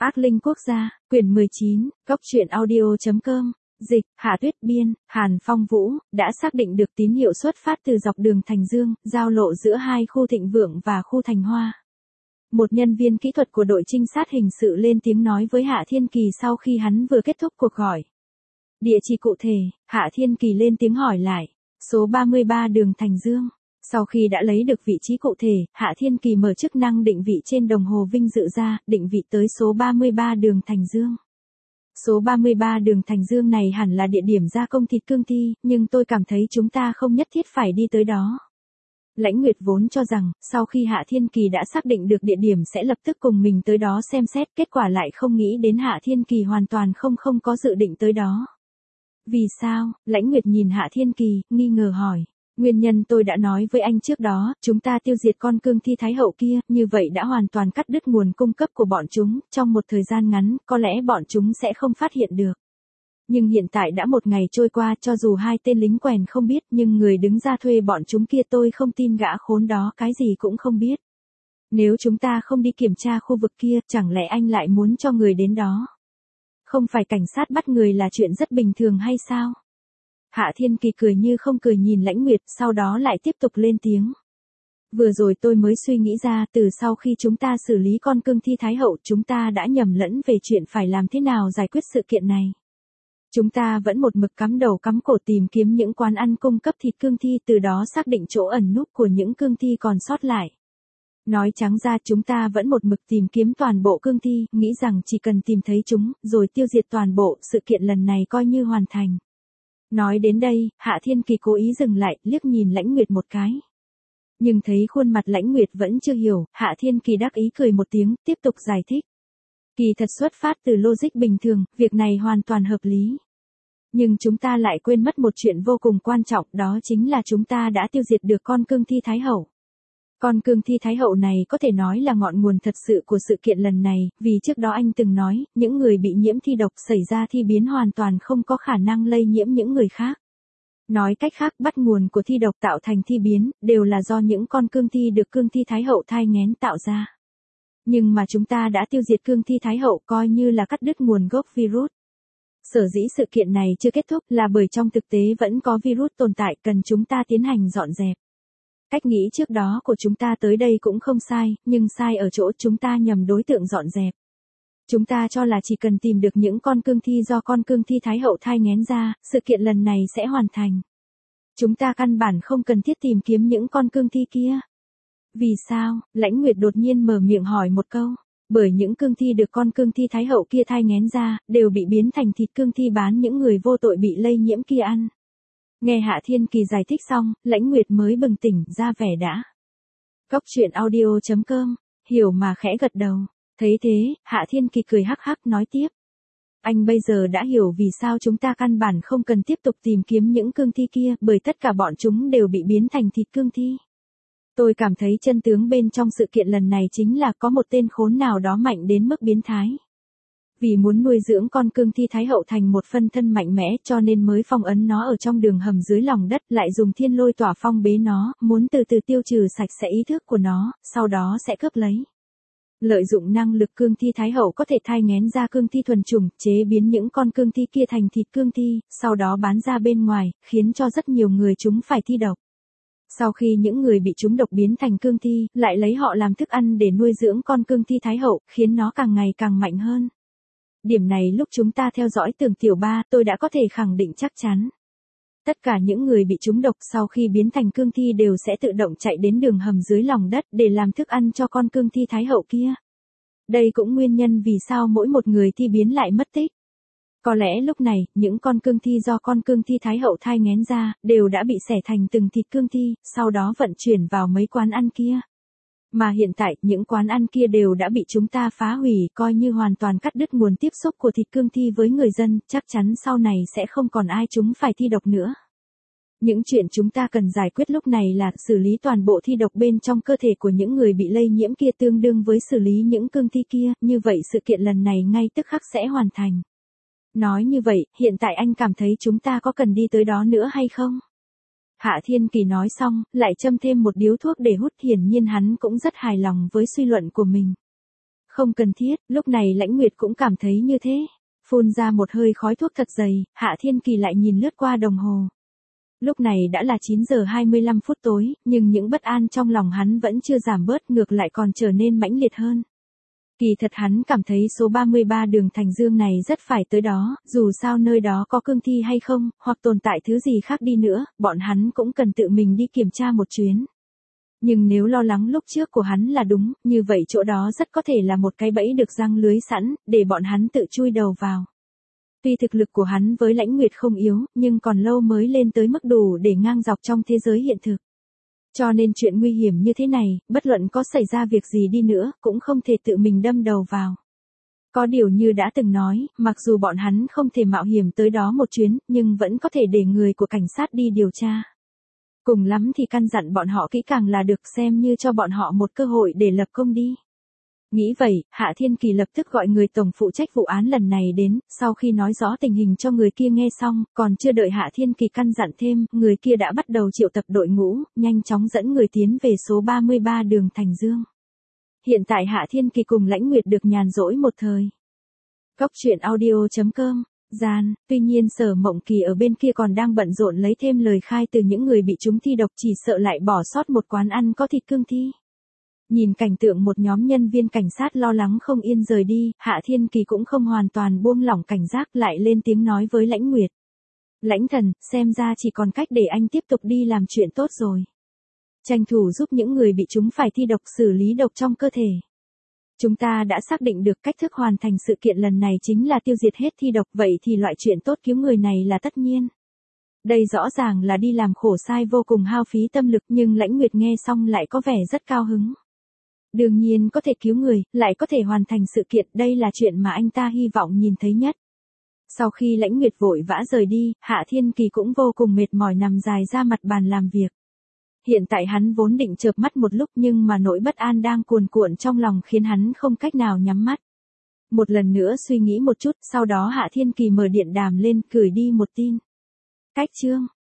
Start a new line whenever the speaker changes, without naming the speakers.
Ác Linh Quốc gia, quyển 19, góc truyện audio.com, dịch, Hạ Tuyết biên, Hàn Phong Vũ, đã xác định được tín hiệu xuất phát từ dọc đường Thành Dương, giao lộ giữa hai khu Thịnh Vượng và khu Thành Hoa. Một nhân viên kỹ thuật của đội trinh sát hình sự lên tiếng nói với Hạ Thiên Kỳ sau khi hắn vừa kết thúc cuộc gọi. Địa chỉ cụ thể, Hạ Thiên Kỳ lên tiếng hỏi lại, số 33 đường Thành Dương. Sau khi đã lấy được vị trí cụ thể, Hạ Thiên Kỳ mở chức năng định vị trên đồng hồ vinh dự ra, định vị tới số 33 đường Thành Dương. Số 33 đường Thành Dương này hẳn là địa điểm gia công thịt cương thi, nhưng tôi cảm thấy chúng ta không nhất thiết phải đi tới đó. Lãnh Nguyệt vốn cho rằng, sau khi Hạ Thiên Kỳ đã xác định được địa điểm sẽ lập tức cùng mình tới đó xem xét, kết quả lại không nghĩ đến Hạ Thiên Kỳ hoàn toàn không có dự định tới đó. Vì sao? Lãnh Nguyệt nhìn Hạ Thiên Kỳ, nghi ngờ hỏi. Nguyên nhân tôi đã nói với anh trước đó, chúng ta tiêu diệt con cương thi Thái Hậu kia, như vậy đã hoàn toàn cắt đứt nguồn cung cấp của bọn chúng, trong một thời gian ngắn, có lẽ bọn chúng sẽ không phát hiện được. Nhưng hiện tại đã một ngày trôi qua, cho dù hai tên lính quèn không biết, nhưng người đứng ra thuê bọn chúng kia tôi không tin gã khốn đó cái gì cũng không biết. Nếu chúng ta không đi kiểm tra khu vực kia, chẳng lẽ anh lại muốn cho người đến đó? Không phải cảnh sát bắt người là chuyện rất bình thường hay sao? Hạ Thiên Kỳ cười như không cười nhìn Lãnh Nguyệt, sau đó lại tiếp tục lên tiếng. Vừa rồi tôi mới suy nghĩ ra, từ sau khi chúng ta xử lý con cương thi Thái Hậu, chúng ta đã nhầm lẫn về chuyện phải làm thế nào giải quyết sự kiện này. Chúng ta vẫn một mực cắm đầu cắm cổ tìm kiếm những quán ăn cung cấp thịt cương thi, từ đó xác định chỗ ẩn núp của những cương thi còn sót lại. Nói trắng ra, chúng ta vẫn một mực tìm kiếm toàn bộ cương thi, nghĩ rằng chỉ cần tìm thấy chúng, rồi tiêu diệt toàn bộ, sự kiện lần này coi như hoàn thành. Nói đến đây, Hạ Thiên Kỳ cố ý dừng lại, liếc nhìn Lãnh Nguyệt một cái. Nhưng thấy khuôn mặt Lãnh Nguyệt vẫn chưa hiểu, Hạ Thiên Kỳ đắc ý cười một tiếng, tiếp tục giải thích. Kỳ thật xuất phát từ logic bình thường, việc này hoàn toàn hợp lý. Nhưng chúng ta lại quên mất một chuyện vô cùng quan trọng, đó chính là chúng ta đã tiêu diệt được con cương thi Thái Hậu. Con cương thi Thái Hậu này có thể nói là ngọn nguồn thật sự của sự kiện lần này, vì trước đó anh từng nói, những người bị nhiễm thi độc xảy ra thi biến hoàn toàn không có khả năng lây nhiễm những người khác. Nói cách khác, bắt nguồn của thi độc tạo thành thi biến, đều là do những con cương thi được cương thi Thái Hậu thai nghén tạo ra. Nhưng mà chúng ta đã tiêu diệt cương thi Thái Hậu, coi như là cắt đứt nguồn gốc virus. Sở dĩ sự kiện này chưa kết thúc là bởi trong thực tế vẫn có virus tồn tại, cần chúng ta tiến hành dọn dẹp. Cách nghĩ trước đó của chúng ta tới đây cũng không sai, nhưng sai ở chỗ chúng ta nhầm đối tượng dọn dẹp. Chúng ta cho là chỉ cần tìm được những con cương thi do con cương thi Thái Hậu thai nghén ra, sự kiện lần này sẽ hoàn thành. Chúng ta căn bản không cần thiết tìm kiếm những con cương thi kia. Vì sao? Lãnh Nguyệt đột nhiên mở miệng hỏi một câu. Bởi những cương thi được con cương thi Thái Hậu kia thai nghén ra, đều bị biến thành thịt cương thi bán những người vô tội bị lây nhiễm kia ăn. Nghe Hạ Thiên Kỳ giải thích xong, Lãnh Nguyệt mới bừng tỉnh ra vẻ đã. Góc truyện audio.com, hiểu mà khẽ gật đầu. Thấy thế, Hạ Thiên Kỳ cười hắc hắc nói tiếp. Anh bây giờ đã hiểu vì sao chúng ta căn bản không cần tiếp tục tìm kiếm những cương thi kia, bởi tất cả bọn chúng đều bị biến thành thịt cương thi. Tôi cảm thấy chân tướng bên trong sự kiện lần này chính là có một tên khốn nào đó mạnh đến mức biến thái. Vì muốn nuôi dưỡng con cương thi Thái Hậu thành một phân thân mạnh mẽ cho nên mới phong ấn nó ở trong đường hầm dưới lòng đất, lại dùng thiên lôi tỏa phong bế nó, muốn từ từ tiêu trừ sạch sẽ ý thức của nó, sau đó sẽ cướp lấy. Lợi dụng năng lực cương thi Thái Hậu có thể thai nghén ra cương thi thuần chủng, chế biến những con cương thi kia thành thịt cương thi, sau đó bán ra bên ngoài, khiến cho rất nhiều người chúng phải thi độc. Sau khi những người bị trúng độc biến thành cương thi, lại lấy họ làm thức ăn để nuôi dưỡng con cương thi Thái Hậu, khiến nó càng ngày càng mạnh hơn. Điểm này lúc chúng ta theo dõi Tường Tiểu Ba, tôi đã có thể khẳng định chắc chắn. Tất cả những người bị trúng độc sau khi biến thành cương thi đều sẽ tự động chạy đến đường hầm dưới lòng đất để làm thức ăn cho con cương thi Thái Hậu kia. Đây cũng nguyên nhân vì sao mỗi một người thi biến lại mất tích. Có lẽ lúc này, những con cương thi do con cương thi Thái Hậu thai nghén ra, đều đã bị xẻ thành từng thịt cương thi, sau đó vận chuyển vào mấy quán ăn kia. Mà hiện tại, những quán ăn kia đều đã bị chúng ta phá hủy, coi như hoàn toàn cắt đứt nguồn tiếp xúc của thịt cương thi với người dân, chắc chắn sau này sẽ không còn ai chúng phải thi độc nữa. Những chuyện chúng ta cần giải quyết lúc này là xử lý toàn bộ thi độc bên trong cơ thể của những người bị lây nhiễm kia tương đương với xử lý những cương thi kia, như vậy sự kiện lần này ngay tức khắc sẽ hoàn thành. Nói như vậy, hiện tại anh cảm thấy chúng ta có cần đi tới đó nữa hay không? Hạ Thiên Kỳ nói xong, lại châm thêm một điếu thuốc để hút, hiển nhiên hắn cũng rất hài lòng với suy luận của mình. Không cần thiết, lúc này Lãnh Nguyệt cũng cảm thấy như thế. Phun ra một hơi khói thuốc thật dày, Hạ Thiên Kỳ lại nhìn lướt qua đồng hồ. Lúc này đã là 9 giờ 25 phút tối, nhưng những bất an trong lòng hắn vẫn chưa giảm bớt, ngược lại còn trở nên mãnh liệt hơn. Kỳ thật hắn cảm thấy số 33 đường Thành Dương này rất phải tới đó, dù sao nơi đó có cương thi hay không, hoặc tồn tại thứ gì khác đi nữa, bọn hắn cũng cần tự mình đi kiểm tra một chuyến. Nhưng nếu lo lắng lúc trước của hắn là đúng, như vậy chỗ đó rất có thể là một cái bẫy được giăng lưới sẵn, để bọn hắn tự chui đầu vào. Tuy thực lực của hắn với Lãnh Nguyệt không yếu, nhưng còn lâu mới lên tới mức đủ để ngang dọc trong thế giới hiện thực. Cho nên chuyện nguy hiểm như thế này, bất luận có xảy ra việc gì đi nữa, cũng không thể tự mình đâm đầu vào. Có điều như đã từng nói, mặc dù bọn hắn không thể mạo hiểm tới đó một chuyến, nhưng vẫn có thể để người của cảnh sát đi điều tra. Cùng lắm thì căn dặn bọn họ kỹ càng là được, xem như cho bọn họ một cơ hội để lập công đi. Nghĩ vậy, Hạ Thiên Kỳ lập tức gọi người tổng phụ trách vụ án lần này đến, sau khi nói rõ tình hình cho người kia nghe xong, còn chưa đợi Hạ Thiên Kỳ căn dặn thêm, người kia đã bắt đầu triệu tập đội ngũ, nhanh chóng dẫn người tiến về số 33 đường Thành Dương. Hiện tại Hạ Thiên Kỳ cùng Lãnh Nguyệt được nhàn rỗi một thời. Góc truyện audio.com Gian, tuy nhiên Sở Mộng Kỳ ở bên kia còn đang bận rộn lấy thêm lời khai từ những người bị trúng thi độc, chỉ sợ lại bỏ sót một quán ăn có thịt cương thi. Nhìn cảnh tượng một nhóm nhân viên cảnh sát lo lắng không yên rời đi, Hạ Thiên Kỳ cũng không hoàn toàn buông lỏng cảnh giác, lại lên tiếng nói với Lãnh Nguyệt. Lãnh thần, xem ra chỉ còn cách để anh tiếp tục đi làm chuyện tốt rồi. Tranh thủ giúp những người bị trúng phải thi độc xử lý độc trong cơ thể. Chúng ta đã xác định được cách thức hoàn thành sự kiện lần này chính là tiêu diệt hết thi độc, vậy thì loại chuyện tốt cứu người này là tất nhiên. Đây rõ ràng là đi làm khổ sai vô cùng hao phí tâm lực, nhưng Lãnh Nguyệt nghe xong lại có vẻ rất cao hứng. Đương nhiên có thể cứu người, lại có thể hoàn thành sự kiện, đây là chuyện mà anh ta hy vọng nhìn thấy nhất. Sau khi Lãnh Nguyệt vội vã rời đi, Hạ Thiên Kỳ cũng vô cùng mệt mỏi nằm dài ra mặt bàn làm việc. Hiện tại hắn vốn định chợp mắt một lúc, nhưng mà nỗi bất an đang cuồn cuộn trong lòng khiến hắn không cách nào nhắm mắt. Một lần nữa suy nghĩ một chút, sau đó Hạ Thiên Kỳ mở điện đàm lên, gửi đi một tin. Cách chương